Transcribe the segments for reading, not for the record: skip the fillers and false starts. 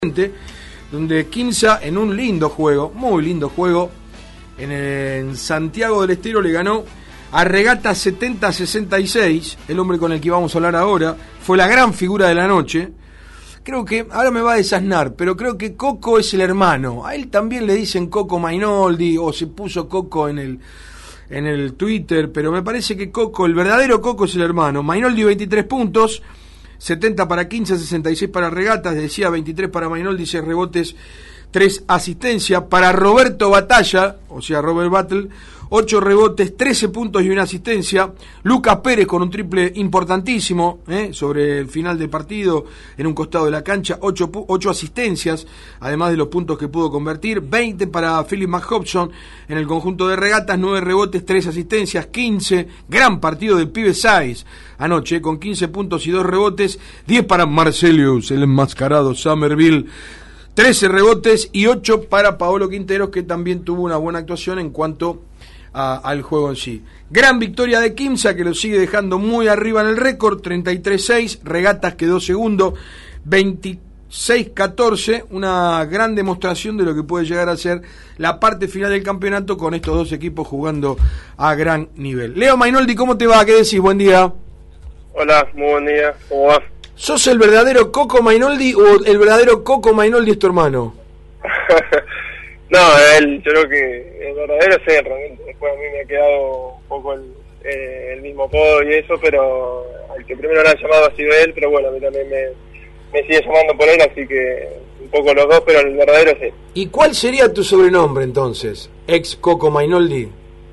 donde Quimsa, en un lindo juego, muy lindo juego, en Santiago del Estero le ganó a Regatas 70-66, el hombre con el que vamos a hablar ahora, fue la gran figura de la noche. Creo que, ahora me va a desasnar, pero creo que Coco es el hermano. A él también le dicen Coco Mainoldi, o se puso Coco en el Twitter, pero me parece que Coco, el verdadero Coco, es el hermano. Mainoldi 23 puntos, 70 para Quimsa, 66 para Regatas, decía 23 para Mainoldi, 6 rebotes, 3 asistencias. Para Roberto Batalla, o sea Robert Battle, 8 rebotes, 13 puntos y una asistencia. Lucas Pérez con un triple importantísimo sobre el final del partido en un costado de la cancha, 8 asistencias, además de los puntos que pudo convertir. 20 para Philip McHobson en el conjunto de Regatas, 9 rebotes, 3 asistencias, 15. Gran partido del pibe Sáiz anoche, con 15 puntos y 2 rebotes. 10 para Marcelius, el enmascarado Somerville, 13 rebotes, y 8 para Paolo Quinteros, que también tuvo una buena actuación en cuanto al juego en sí. Gran victoria de Quimsa, que lo sigue dejando muy arriba en el récord, 33-6. Regatas quedó segundo, 26-14. Una gran demostración de lo que puede llegar a ser la parte final del campeonato, con estos dos equipos jugando a gran nivel. Leo Mainoldi, ¿cómo te va? ¿Qué decís? Buen día. Hola, muy buen día. ¿Cómo vas? ¿Sos el verdadero Coco Mainoldi o el verdadero Coco Mainoldi es tu hermano? No, yo creo que el verdadero es él, realmente. Después a mí me ha quedado un poco el mismo apodo y eso, pero al que primero le han llamado ha sido él, pero bueno, a mí también me sigue llamando por él, así que un poco los dos, pero el verdadero es él. ¿Y cuál sería tu sobrenombre entonces? Ex Coco Mainoldi.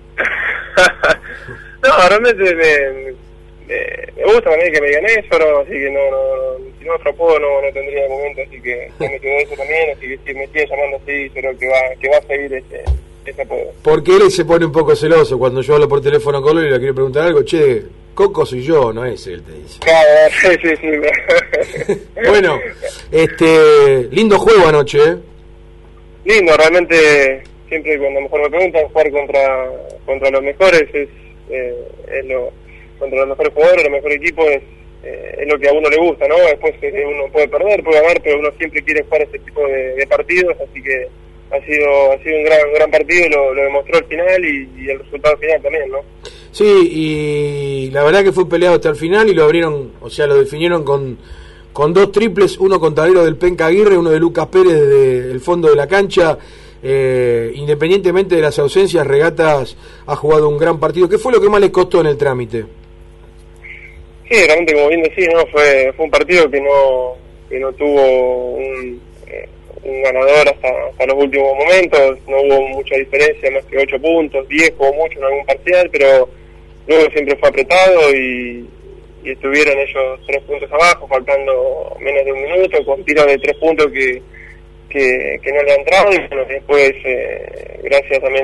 No, realmente me gusta también que me digan eso, ¿no? Así que si no otro apodo no tendría de momento, así que me quedó eso también, así que si me sigue llamando así, creo que va a seguir ese apodo. Porque él se pone un poco celoso cuando yo hablo por teléfono con él y le quiero preguntar algo. Che, Coco soy yo, no es él, te dice. Claro, sí. Bueno, lindo juego anoche, ¿eh? Lindo, realmente, siempre cuando mejor me preguntan, jugar contra los mejores es contra los mejores jugadores, los mejores equipos es lo que a uno le gusta, ¿no? Después uno puede perder, puede ganar, pero uno siempre quiere jugar ese tipo de partidos, así que ha sido un gran partido, lo demostró al final y el resultado final también, ¿no? Sí, y la verdad que fue peleado hasta el final y lo abrieron, o sea, lo definieron con 2 triples, uno con tablero del Penca Aguirre, uno de Lucas Pérez desde el fondo de la cancha. Independientemente de las ausencias, Regatas ha jugado un gran partido. ¿Qué fue lo que más les costó en el trámite? Sí, realmente, como bien decís, ¿no? Fue un partido que no tuvo un ganador hasta los últimos momentos. No hubo mucha diferencia, más que 8 puntos, 10 o mucho en algún parcial, pero luego siempre fue apretado y estuvieron ellos 3 puntos abajo, faltando menos de un minuto, con tiros de 3 puntos que no le han entrado, y bueno, después gracias también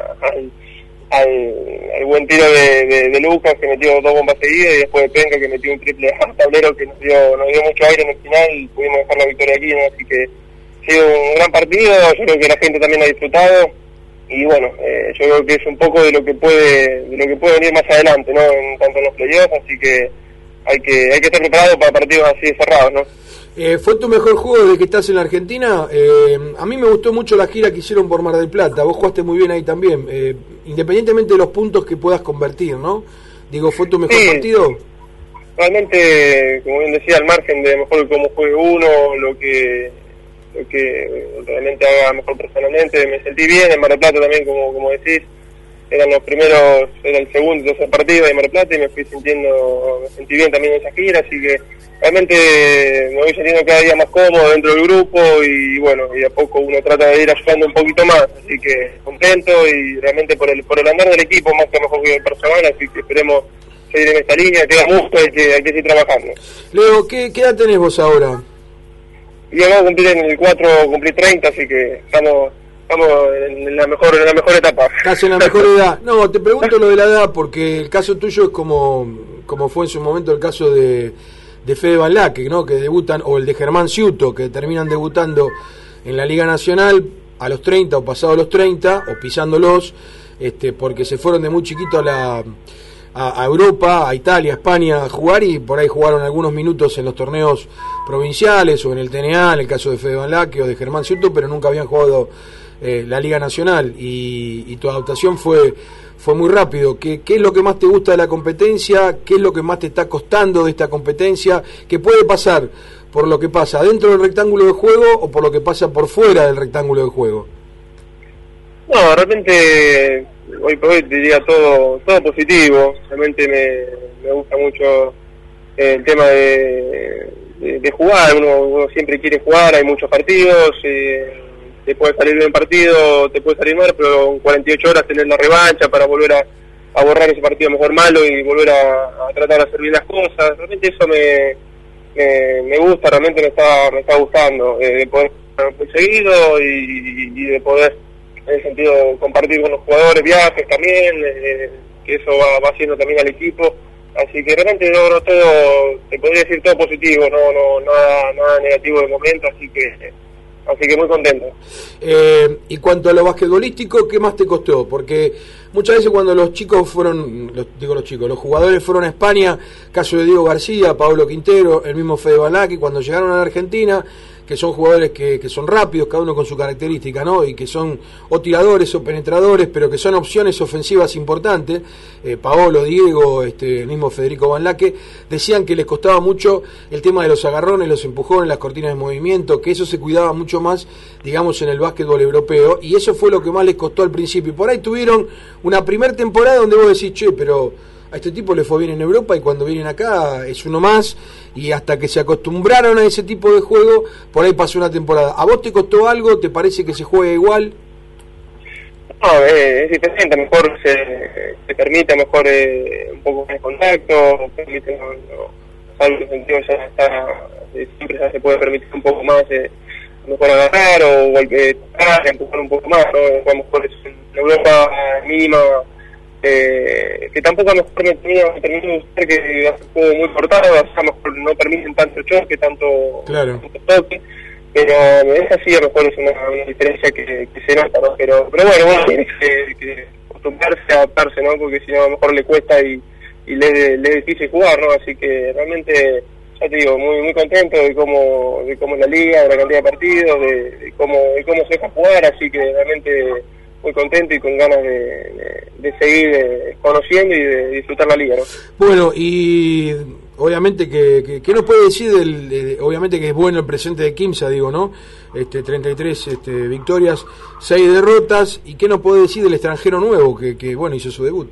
al buen tiro de Lucas, que metió 2 bombas seguidas, y después de Penca, que metió un triple a tablero que nos dio mucho aire en el final, y pudimos dejar la victoria aquí, ¿no? Así que ha sido un gran partido. Yo creo que la gente también ha disfrutado, y bueno, yo creo que es un poco de lo que puede venir más adelante, ¿no? En tanto en los playoffs, así que hay que estar preparado para partidos así de cerrados, ¿no? ¿Fue tu mejor juego desde que estás en la Argentina? A mí me gustó mucho la gira que hicieron por Mar del Plata. Vos jugaste muy bien ahí también, independientemente de los puntos que puedas convertir, ¿no? Digo, ¿fue tu mejor partido? Realmente, como bien decía, al margen de mejor cómo juegue uno, lo que realmente haga mejor personalmente, me sentí bien. En Mar del Plata también, como decís, era el segundo y tercer partido de Mar del Plata, y me sentí bien también en esa gira, así que realmente me voy sintiendo cada día más cómodo dentro del grupo, y bueno, y a poco uno trata de ir ayudando un poquito más, así que contento, y realmente por el andar del equipo más que mejor que el personal, así que esperemos seguir en esta línea, queda mucho, hay que seguir trabajando. Leo, ¿qué edad tenés vos ahora? Y vamos a cumplir en el 4, cumplir 30, así que estamos en la mejor etapa. Estás en la mejor edad. No, te pregunto lo de la edad, porque el caso tuyo es como fue en su momento el caso de Fede Van Laque, ¿no? Que debutan, o el de Germán Ciuto, que terminan debutando en la Liga Nacional a los 30 o pasados los 30, o pisándolos, porque se fueron de muy chiquito a Europa, a Italia, a España a jugar, y por ahí jugaron algunos minutos en los torneos provinciales o en el TNA, en el caso de Fede Van Laque o de Germán Ciuto, pero nunca habían jugado la Liga Nacional, y tu adaptación fue muy rápido. ¿Qué es lo que más te gusta de la competencia? ¿Qué es lo que más te está costando de esta competencia? ¿Qué puede pasar por lo que pasa dentro del rectángulo de juego o por lo que pasa por fuera del rectángulo de juego? No, realmente hoy por hoy diría todo positivo. Realmente me gusta mucho el tema de jugar. Uno siempre quiere jugar, hay muchos partidos, te puede salir bien partido, te puede salir mal, pero en 48 horas tener la revancha para volver a borrar ese partido mejor malo y volver a tratar de hacer bien las cosas. Realmente eso me gusta, realmente me está gustando, de poder jugar muy seguido y de poder, en ese sentido, compartir con los jugadores viajes también, que eso va haciendo también al equipo. Así que realmente logro todo, te podría decir todo positivo, no nada negativo de momento, así que muy contento. Y cuanto a lo basquetbolístico, ¿qué más te costó? Porque muchas veces cuando los jugadores fueron a España, caso de Diego García, Pablo Quintero, el mismo Fede Van Laque, cuando llegaron a la Argentina, que son jugadores que son rápidos, cada uno con su característica, ¿no? Y que son o tiradores o penetradores, pero que son opciones ofensivas importantes. Paolo, Diego, el mismo Federico Van Laque, decían que les costaba mucho el tema de los agarrones, los empujones, las cortinas de movimiento, que eso se cuidaba mucho más, digamos, en el básquetbol europeo, y eso fue lo que más les costó al principio. Y por ahí tuvieron una primera temporada donde vos decís, che, pero a este tipo le fue bien en Europa y cuando vienen acá es uno más, y hasta que se acostumbraron a ese tipo de juego, por ahí pasó una temporada. ¿A vos te costó algo? ¿Te parece que se juega igual? No, es diferente, mejor se permite mejor un poco más de contacto, permite salvo en el sentido ya está, siempre ya se puede permitir un poco más mejor agarrar o golpear, empujar un poco más, ¿no? A lo mejor es en Europa mínima, que tampoco a lo mejor me termina de gustar, que hace un juego muy cortado, o sea, a lo mejor no permiten tanto choque, tanto toque, pero esa sí a lo mejor es una diferencia que se nota, ¿no? Pero bueno, tiene que acostumbrarse, adaptarse, ¿no? Porque si no a lo mejor le cuesta y le es difícil jugar, ¿no? Así que realmente, ya te digo, muy contento de cómo es la liga, de la cantidad de partidos, de cómo se deja jugar, así que realmente muy contento y con ganas de seguir conociendo y de disfrutar la liga, ¿no? Bueno, y obviamente que nos puede decir obviamente que es bueno el presente de Quimsa, digo, ¿no? 33 victorias, 6 derrotas, y qué nos puede decir del extranjero nuevo que bueno, hizo su debut.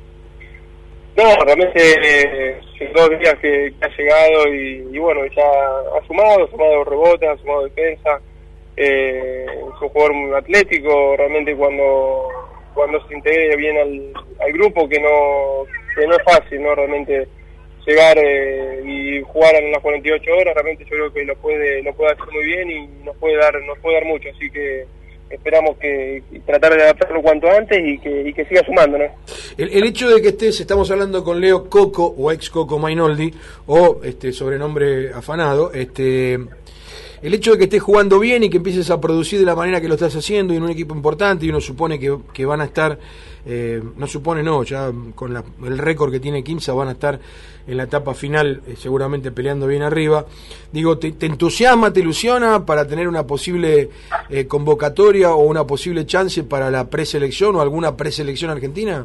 No, realmente sin 2 días que ha llegado y bueno, ya ha sumado rebotes, ha sumado defensa. Es un jugador muy atlético, realmente cuando se integre bien al grupo, que no es fácil, ¿no? Realmente llegar y jugar en las 48 horas, realmente yo creo que lo puede hacer muy bien y nos puede dar mucho, así que esperamos que tratar de adaptarlo cuanto antes y que siga sumando, ¿no? El hecho de que estamos hablando con Leo Coco, o ex Coco Mainoldi, o sobrenombre afanado, el hecho de que estés jugando bien y que empieces a producir de la manera que lo estás haciendo y en un equipo importante, y uno supone que van a estar, no supone no, ya con el récord que tiene Quimsa van a estar en la etapa final, seguramente peleando bien arriba. Digo, ¿te entusiasma, te ilusiona para tener una posible convocatoria o una posible chance para la preselección o alguna preselección argentina?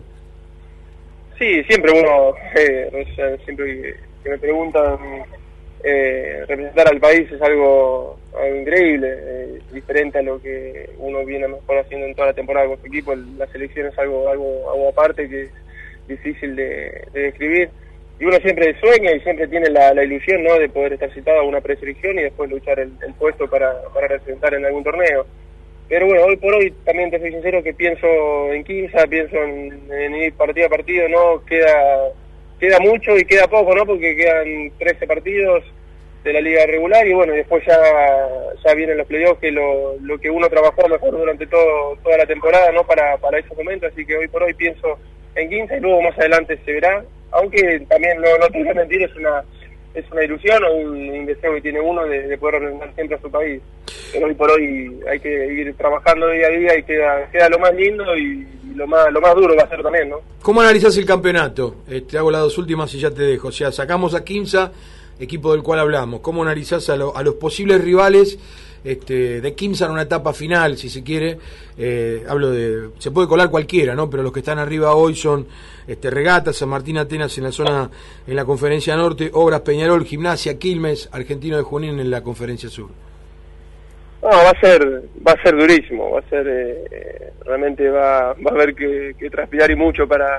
Sí, siempre uno, siempre que me preguntan, representar al país es algo increíble, diferente a lo que uno viene mejor haciendo en toda la temporada con su equipo. La selección es algo aparte que es difícil de describir, y uno siempre sueña y siempre tiene la ilusión, ¿no?, de poder estar citado a una preselección y después luchar el puesto para representar en algún torneo. Pero bueno, hoy por hoy también te soy sincero que pienso en Quimsa, pienso en ir partido a partido, ¿no? Queda mucho y queda poco, ¿no? Porque quedan 13 partidos de la liga regular y bueno, después ya vienen los playoffs, que lo que uno trabajó mejor durante toda la temporada, ¿no? Para esos momentos, así que hoy por hoy pienso en Quimsa y luego más adelante se verá, aunque también no te voy a mentir, es una ilusión o un deseo que tiene uno de poder representar siempre a su país. Pero hoy por hoy hay que ir trabajando día a día y queda lo más lindo y lo más duro va a ser también, ¿no? ¿Cómo analizás el campeonato? Te hago las dos últimas y ya te dejo. O sea, sacamos a Quimsa equipo del cual hablamos. ¿Cómo analizás a los posibles rivales de Quimsa en una etapa final, si se quiere? Hablo se puede colar cualquiera, ¿no? Pero los que están arriba hoy son Regatas, San Martín Atenas en la zona, en la Conferencia Norte, Obras Peñarol, Gimnasia, Quilmes, Argentino de Junín en la Conferencia Sur. No, va a ser durísimo, va a ser realmente va a haber que transpirar y mucho para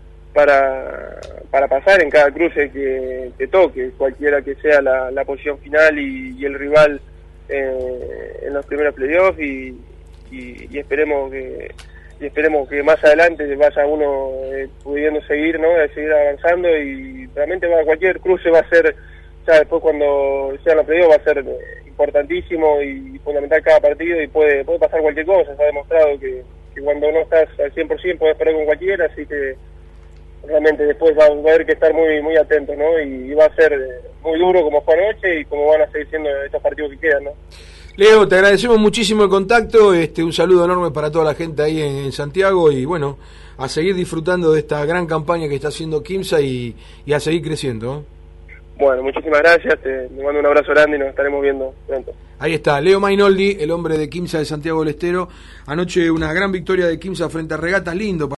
pasar en cada cruce que toque, cualquiera que sea la posición final y el rival en los primeros playoffs y esperemos que más adelante vaya uno pudiendo seguir, ¿no? Seguir avanzando, y realmente cualquier cruce va a ser, ya después cuando sean los playoffs, va a ser importantísimo y fundamental cada partido, y puede pasar cualquier cosa. Se ha demostrado que cuando no estás al 100% puedes perder con cualquiera, así que realmente después va a haber que estar muy muy atentos, ¿no? Y va a ser muy duro como fue anoche y como van a seguir siendo estos partidos que quedan, ¿no? Leo, te agradecemos muchísimo el contacto, un saludo enorme para toda la gente ahí en Santiago, y bueno, a seguir disfrutando de esta gran campaña que está haciendo Quimsa y a seguir creciendo, ¿eh? Bueno, muchísimas gracias, te mando un abrazo grande y nos estaremos viendo pronto. Ahí está, Leo Mainoldi, el hombre de Quimsa de Santiago del Estero. Anoche una gran victoria de Quimsa frente a Regatas, lindo.